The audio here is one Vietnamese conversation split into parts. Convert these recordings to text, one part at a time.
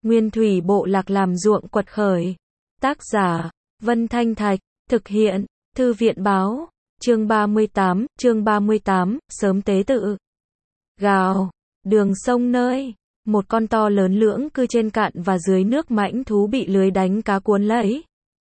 Nguyên thủy bộ lạc làm ruộng quật khởi. Tác giả, Vân Thanh Thạch, thực hiện, Thư viện báo, chương 38, sớm tế tự. Gào, đường sông nơi, một con to lớn lưỡng cư trên cạn và dưới nước mãnh thú bị lưới đánh cá cuốn lấy.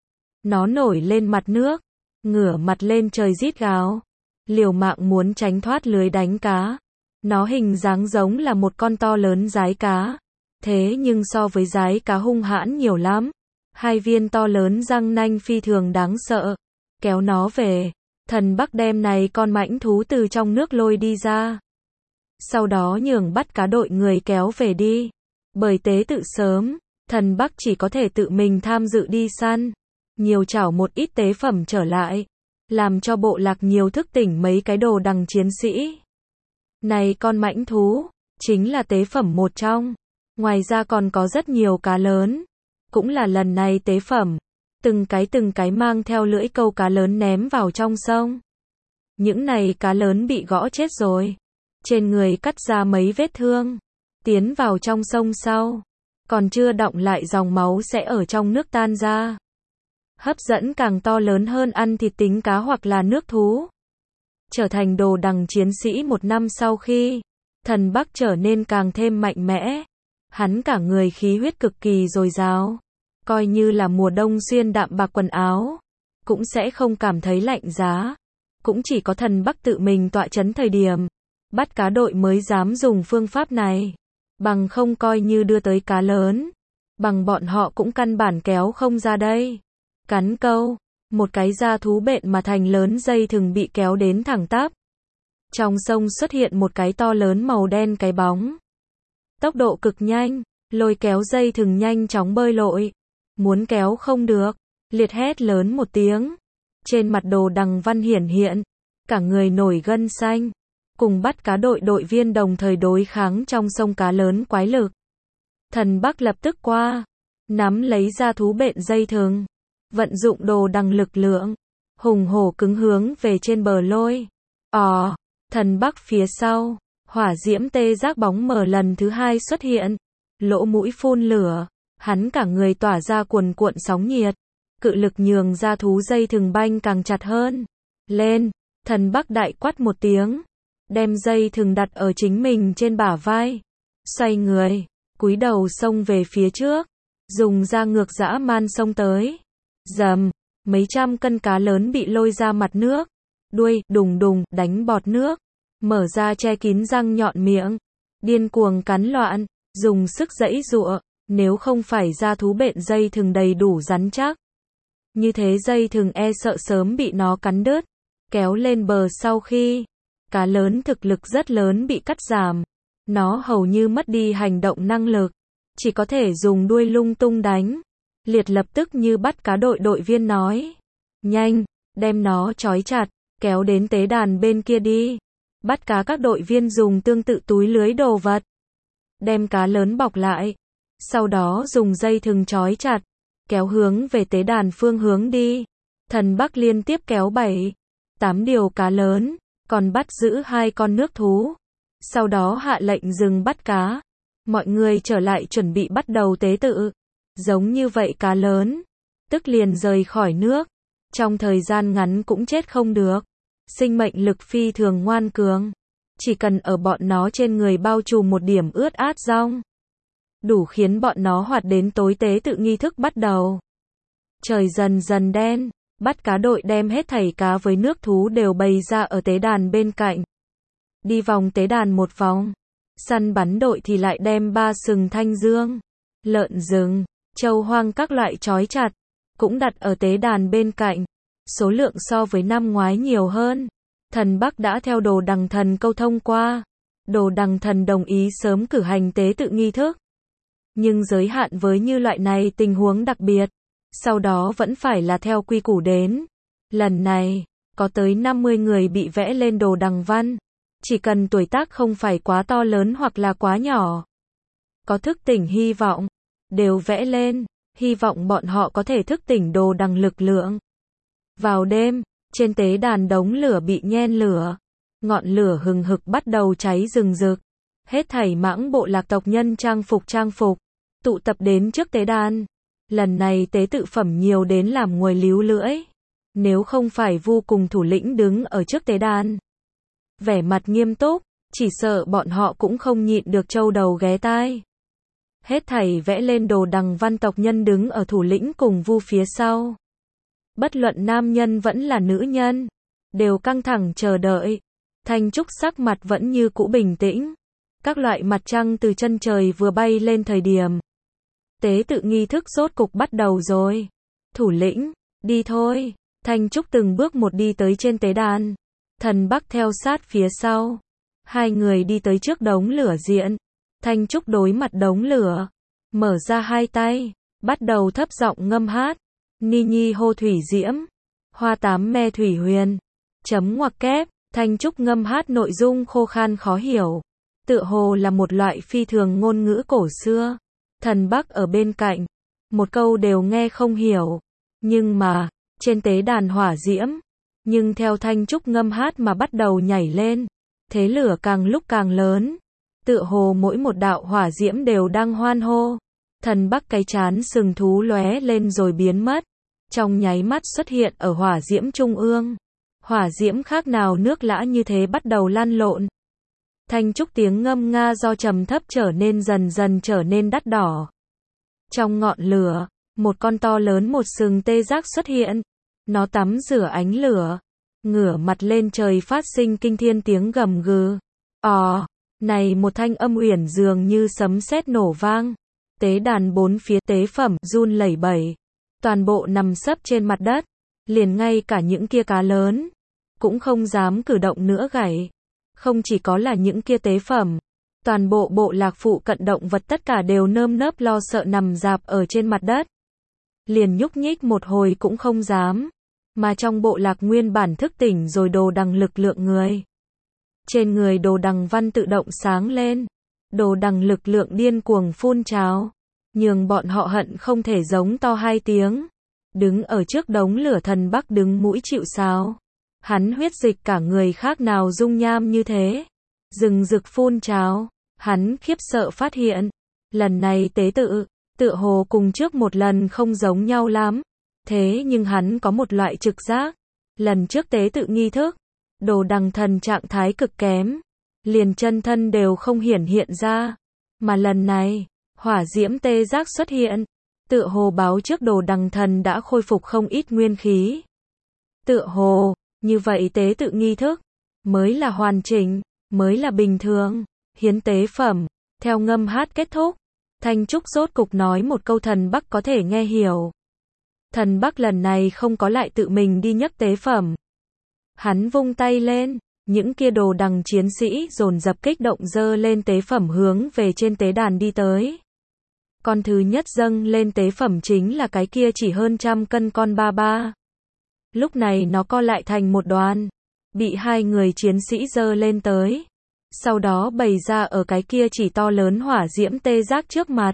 Nó nổi lên mặt nước, ngửa mặt lên trời rít gào, liều mạng muốn tránh thoát lưới đánh cá. Nó hình dáng giống là một con to lớn dái cá. Thế nhưng so với dái cá hung hãn nhiều lắm. Hai viên to lớn răng nanh phi thường đáng sợ. Kéo nó về. Thần Bắc đem này con mãnh thú từ trong nước lôi đi ra. Sau đó nhường bắt cá đội người kéo về đi. Bởi tế tự sớm, thần Bắc chỉ có thể tự mình tham dự đi săn. Nhiều chảo một ít tế phẩm trở lại. Làm cho bộ lạc nhiều thức tỉnh mấy cái đồ đằng chiến sĩ. Này con mãnh thú, chính là tế phẩm một trong. Ngoài ra còn có rất nhiều cá lớn. Cũng là lần này tế phẩm. Từng cái mang theo lưỡi câu cá lớn ném vào trong sông. Những này cá lớn bị gõ chết rồi. Trên người cắt ra mấy vết thương. Tiến vào trong sông sau. Còn chưa đọng lại dòng máu sẽ ở trong nước tan ra. Hấp dẫn càng to lớn hơn ăn thịt tính cá hoặc là nước thú. Trở thành đồ đằng chiến sĩ một năm sau khi thần Bắc trở nên càng thêm mạnh mẽ. Hắn cả người khí huyết cực kỳ dồi dào. Coi như là mùa đông xuyên đạm bạc quần áo, cũng sẽ không cảm thấy lạnh giá. Cũng chỉ có thần Bắc tự mình tọa chấn thời điểm bắt cá đội mới dám dùng phương pháp này. Bằng không coi như đưa tới cá lớn, bằng bọn họ cũng căn bản kéo không ra đây. Cắn câu, một cái da thú bệnh mà thành lớn dây thừng bị kéo đến thẳng tắp. Trong sông xuất hiện một cái to lớn màu đen cái bóng. Tốc độ cực nhanh, lôi kéo dây thừng nhanh chóng bơi lội. Muốn kéo không được, liệt hét lớn một tiếng. Trên mặt đồ đằng văn hiển hiện, cả người nổi gân xanh. Cùng bắt cá đội đội viên đồng thời đối kháng trong sông cá lớn quái lực. Thần Bắc lập tức qua, nắm lấy ra thú bệnh dây thừng. Vận dụng đồ đằng lực lượng, hùng hổ cứng hướng về trên bờ lôi. Thần Bắc phía sau, hỏa diễm tê giác bóng mờ lần thứ hai xuất hiện. Lỗ mũi phun lửa, hắn cả người tỏa ra cuồn cuộn sóng nhiệt. Cự lực nhường ra thú dây thừng banh càng chặt hơn. Lên, thần Bắc đại quát một tiếng. Đem dây thừng đặt ở chính mình trên bả vai. Xoay người, cúi đầu xông về phía trước. Dùng ra ngược dã man xông tới. Dầm, mấy trăm cân cá lớn bị lôi ra mặt nước. Đuôi, đùng đùng, đánh bọt nước. Mở ra che kín răng nhọn miệng. Điên cuồng cắn loạn, dùng sức giãy giụa. Nếu không phải ra thú bệnh dây thừng đầy đủ rắn chắc. Như thế dây thừng e sợ sớm bị nó cắn đứt. Kéo lên bờ sau khi cá lớn thực lực rất lớn bị cắt giảm. Nó hầu như mất đi hành động năng lực. Chỉ có thể dùng đuôi lung tung đánh. Liệt lập tức như bắt cá đội đội viên nói. Nhanh, đem nó trói chặt, kéo đến tế đàn bên kia đi. Bắt cá các đội viên dùng tương tự túi lưới đồ vật. Đem cá lớn bọc lại. Sau đó dùng dây thừng trói chặt. Kéo hướng về tế đàn phương hướng đi. Thần Bắc liên tiếp kéo 7-8 điều cá lớn. Còn bắt giữ 2 con nước thú. Sau đó hạ lệnh dừng bắt cá. Mọi người trở lại chuẩn bị bắt đầu tế tự. Giống như vậy cá lớn, tức liền rời khỏi nước. Trong thời gian ngắn cũng chết không được. Sinh mệnh lực phi thường ngoan cường. Chỉ cần ở bọn nó trên người bao trùm một điểm ướt át rong. Đủ khiến bọn nó hoạt đến tối tế tự nghi thức bắt đầu. Trời dần dần đen. Bắt cá đội đem hết thảy cá với nước thú đều bày ra ở tế đàn bên cạnh. Đi vòng tế đàn một vòng. Săn bắn đội thì lại đem 3 sừng thanh dương, lợn rừng, trâu hoang các loại trói chặt. Cũng đặt ở tế đàn bên cạnh. Số lượng so với năm ngoái nhiều hơn. Thần Bắc đã theo đồ đằng thần câu thông qua. Đồ đằng thần đồng ý sớm cử hành tế tự nghi thức. Nhưng giới hạn với như loại này tình huống đặc biệt. Sau đó vẫn phải là theo quy củ đến. Lần này, có tới 50 người bị vẽ lên đồ đằng văn. Chỉ cần tuổi tác không phải quá to lớn hoặc là quá nhỏ. Có thức tỉnh hy vọng. Đều vẽ lên. Hy vọng bọn họ có thể thức tỉnh đồ đằng lực lượng. Vào đêm, trên tế đàn đống lửa bị nhen lửa. Ngọn lửa hừng hực bắt đầu cháy rừng rực. Hết thảy mãng bộ lạc tộc nhân trang phục. tụ tập đến trước tế đàn. Lần này tế tự phẩm nhiều đến làm nguội líu lưỡi. Nếu không phải Vu cùng thủ lĩnh đứng ở trước tế đàn, vẻ mặt nghiêm túc, chỉ sợ bọn họ cũng không nhịn được trâu đầu ghé tai. Hết thảy vẽ lên đồ đằng văn tộc nhân đứng ở thủ lĩnh cùng Vu phía sau. Bất luận nam nhân vẫn là nữ nhân, đều căng thẳng chờ đợi. Thanh Trúc sắc mặt vẫn như cũ bình tĩnh. Các loại mặt trăng từ chân trời vừa bay lên thời điểm. Tế tự nghi thức rốt cục bắt đầu rồi. Thủ lĩnh, đi thôi. Thanh Trúc từng bước một đi tới trên tế đàn. Thần Bắc theo sát phía sau. Hai người đi tới trước đống lửa diện. Thanh Trúc đối mặt đống lửa. Mở ra hai tay. Bắt đầu thấp giọng ngâm hát. Ni nhi hô thủy diễm. Hoa tám me thủy huyền. Chấm ngoặc kép. Thanh Trúc ngâm hát nội dung khô khan khó hiểu. Tựa hồ là một loại phi thường ngôn ngữ cổ xưa. Thần Bắc ở bên cạnh. Một câu đều nghe không hiểu. Nhưng mà, trên tế đàn hỏa diễm. Nhưng theo Thanh Trúc ngâm hát mà bắt đầu nhảy lên. Thế lửa càng lúc càng lớn. Tựa hồ mỗi một đạo hỏa diễm đều đang hoan hô. Thần Bắc cái chán sừng thú lóe lên rồi biến mất. Trong nháy mắt xuất hiện ở hỏa diễm trung ương. Hỏa diễm khác nào nước lã như thế bắt đầu lan lộn. Thanh Trúc tiếng ngâm nga do trầm thấp trở nên dần dần trở nên đắt đỏ. Trong ngọn lửa, một con to lớn một sừng tê giác xuất hiện. Nó tắm rửa ánh lửa. Ngửa mặt lên trời phát sinh kinh thiên tiếng gầm gừ. Này một thanh âm uyển dường như sấm sét nổ vang. Tế đàn bốn phía tế phẩm run lẩy bẩy. Toàn bộ nằm sấp trên mặt đất. Liền ngay cả những kia cá lớn cũng không dám cử động nữa gảy. Không chỉ có là những kia tế phẩm, toàn bộ bộ lạc phụ cận động vật tất cả đều nơm nớp lo sợ nằm rạp ở trên mặt đất. Liền nhúc nhích một hồi cũng không dám. Mà trong bộ lạc nguyên bản thức tỉnh rồi đồ đằng lực lượng người. Trên người đồ đằng văn tự động sáng lên. Đồ đằng lực lượng điên cuồng phun trào. Nhường bọn họ hận không thể giống to hai tiếng. Đứng ở trước đống lửa Thần Bắc đứng mũi chịu sào. Hắn huyết dịch cả người khác nào dung nham như thế. Rừng rực phun trào. Hắn khiếp sợ phát hiện. Lần này tế tự, tựa hồ cùng trước một lần không giống nhau lắm. Thế nhưng hắn có một loại trực giác. Lần trước tế tự nghi thức, đồ đằng thần trạng thái cực kém. Liền chân thân đều không hiển hiện ra. Mà lần này, hỏa diễm tê giác xuất hiện. Tựa hồ báo trước đồ đằng thần đã khôi phục không ít nguyên khí. Tựa hồ, như vậy tế tự nghi thức, mới là hoàn chỉnh, mới là bình thường. Hiến tế phẩm, theo ngâm hát kết thúc. Thanh Trúc rốt cục nói một câu Thần Bắc có thể nghe hiểu. Thần Bắc lần này không có lại tự mình đi nhấc tế phẩm. Hắn vung tay lên, những kia đồ đằng chiến sĩ dồn dập kích động dơ lên tế phẩm hướng về trên tế đàn đi tới. Con thứ nhất dâng lên tế phẩm chính là cái kia chỉ hơn 100 cân con ba ba. Lúc này nó co lại thành một đoàn, bị hai người chiến sĩ dơ lên tới. Sau đó bày ra ở cái kia chỉ to lớn hỏa diễm tê giác trước mặt.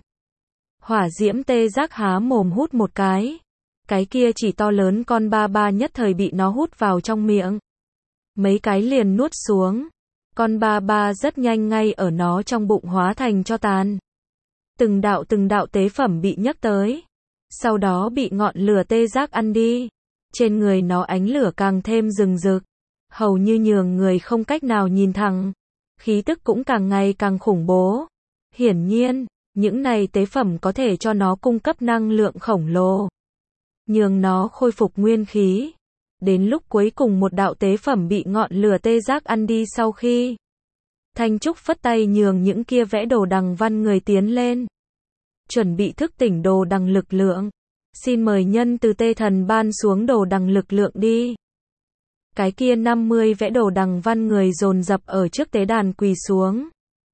Hỏa diễm tê giác há mồm hút một cái. Cái kia chỉ to lớn con ba ba nhất thời bị nó hút vào trong miệng. Mấy cái liền nuốt xuống. Con ba ba rất nhanh ngay ở nó trong bụng hóa thành tro tàn. Từng đạo tế phẩm bị nhấc tới. Sau đó bị ngọn lửa tê giác ăn đi. Trên người nó ánh lửa càng thêm rừng rực. Hầu như nhường người không cách nào nhìn thẳng. Khí tức cũng càng ngày càng khủng bố. Hiển nhiên, những này tế phẩm có thể cho nó cung cấp năng lượng khổng lồ. Nhường nó khôi phục nguyên khí. Đến lúc cuối cùng một đạo tế phẩm bị ngọn lửa tê giác ăn đi sau khi. Thanh Trúc phất tay nhường những kia vẽ đồ đằng văn người tiến lên. Chuẩn bị thức tỉnh đồ đằng lực lượng. Xin mời nhân từ tê thần ban xuống đồ đằng lực lượng đi. Cái kia 50 vẽ đồ đằng văn người dồn dập ở trước tế đàn quỳ xuống.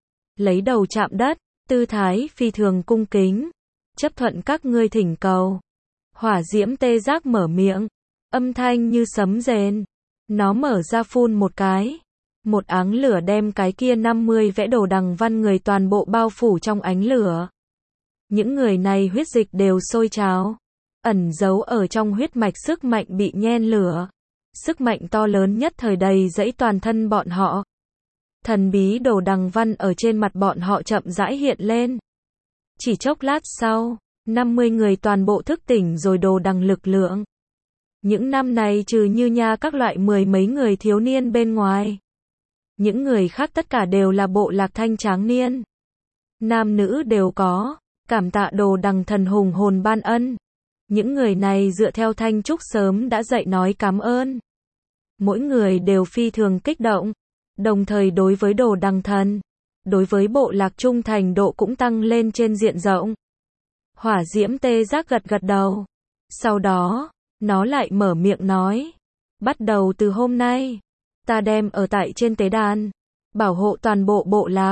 Lấy đầu chạm đất, tư thái phi thường cung kính. Chấp thuận các ngươi thỉnh cầu. Hỏa diễm tê giác mở miệng. Âm thanh như sấm rền. Nó mở ra phun một cái. Một áng lửa đem cái kia 50 vẽ đồ đằng văn người toàn bộ bao phủ trong ánh lửa. Những người này huyết dịch đều sôi trào. Ẩn giấu ở trong huyết mạch sức mạnh bị nhen lửa. Sức mạnh to lớn nhất thời đầy dẫy toàn thân bọn họ. Thần bí đồ đằng văn ở trên mặt bọn họ chậm rãi hiện lên. Chỉ chốc lát sau, 50 người toàn bộ thức tỉnh rồi đồ đằng lực lượng. Những năm này trừ Như Nha các loại mười mấy người thiếu niên bên ngoài. Những người khác tất cả đều là bộ lạc thanh tráng niên. Nam nữ đều có, cảm tạ đồ đằng thần hùng hồn ban ân. Những người này dựa theo Thanh Trúc sớm đã dạy nói cảm ơn. Mỗi người đều phi thường kích động, đồng thời đối với đồ đằng thần, đối với bộ lạc trung thành độ cũng tăng lên trên diện rộng. Hỏa diễm tê giác gật gật đầu. Sau đó, nó lại mở miệng nói. Bắt đầu từ hôm nay, ta đem ở tại trên tế đàn, bảo hộ toàn bộ bộ lạc.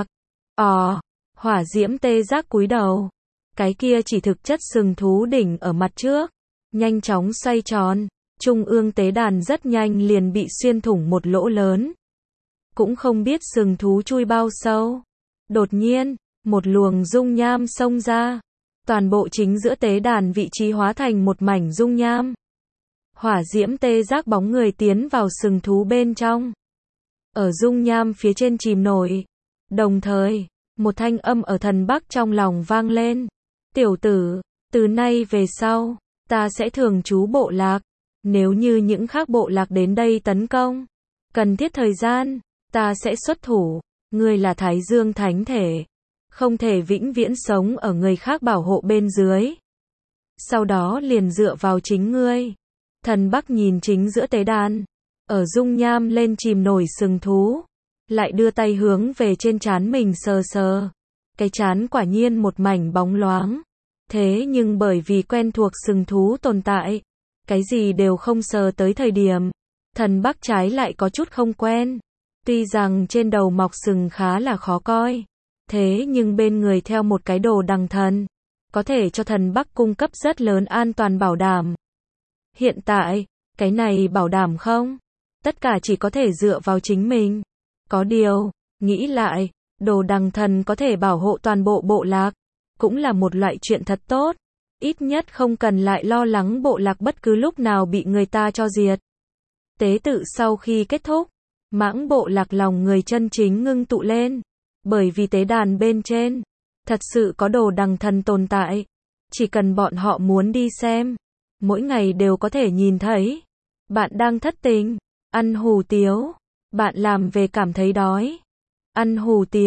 Hỏa diễm tê giác cúi đầu. Cái kia chỉ thực chất sừng thú đỉnh ở mặt trước, nhanh chóng xoay tròn. Trung ương tế đàn rất nhanh liền bị xuyên thủng một lỗ lớn. Cũng không biết sừng thú chui bao sâu. Đột nhiên, một luồng dung nham xông ra. Toàn bộ chính giữa tế đàn vị trí hóa thành một mảnh dung nham. Hỏa diễm tê giác bóng người tiến vào sừng thú bên trong. Ở dung nham phía trên chìm nổi. Đồng thời, một thanh âm ở thần Bắc trong lòng vang lên. Tiểu tử, từ nay về sau, ta sẽ thường trú bộ lạc. Nếu như những khác bộ lạc đến đây tấn công, cần thiết thời gian, ta sẽ xuất thủ. Ngươi là Thái Dương Thánh Thể, không thể vĩnh viễn sống ở người khác bảo hộ bên dưới. Sau đó liền dựa vào chính ngươi. Thần Bắc nhìn chính giữa tế đàn, ở dung nham lên chìm nổi sừng thú, lại đưa tay hướng về trên trán mình sờ sờ. Cái trán quả nhiên một mảnh bóng loáng. Thế nhưng bởi vì quen thuộc sừng thú tồn tại, cái gì đều không sờ tới thời điểm, thần Bắc trái lại có chút không quen. Tuy rằng trên đầu mọc sừng khá là khó coi, thế nhưng bên người theo một cái đồ đằng thần, có thể cho thần Bắc cung cấp rất lớn an toàn bảo đảm. Hiện tại, cái này bảo đảm không? Tất cả chỉ có thể dựa vào chính mình. Có điều, nghĩ lại, đồ đằng thần có thể bảo hộ toàn bộ bộ lạc, cũng là một loại chuyện thật tốt. Ít nhất không cần lại lo lắng bộ lạc bất cứ lúc nào bị người ta cho diệt. Tế tự sau khi kết thúc, mãng bộ lạc lòng người chân chính ngưng tụ lên. Bởi vì tế đàn bên trên, thật sự có đồ đằng thần tồn tại. Chỉ cần bọn họ muốn đi xem, mỗi ngày đều có thể nhìn thấy. Bạn đang thất tình, ăn hủ tiếu, bạn làm về cảm thấy đói. Ăn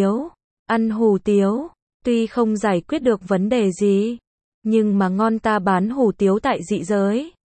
hủ tiếu, tuy không giải quyết được vấn đề gì, nhưng mà ngon ta bán hủ tiếu tại dị giới.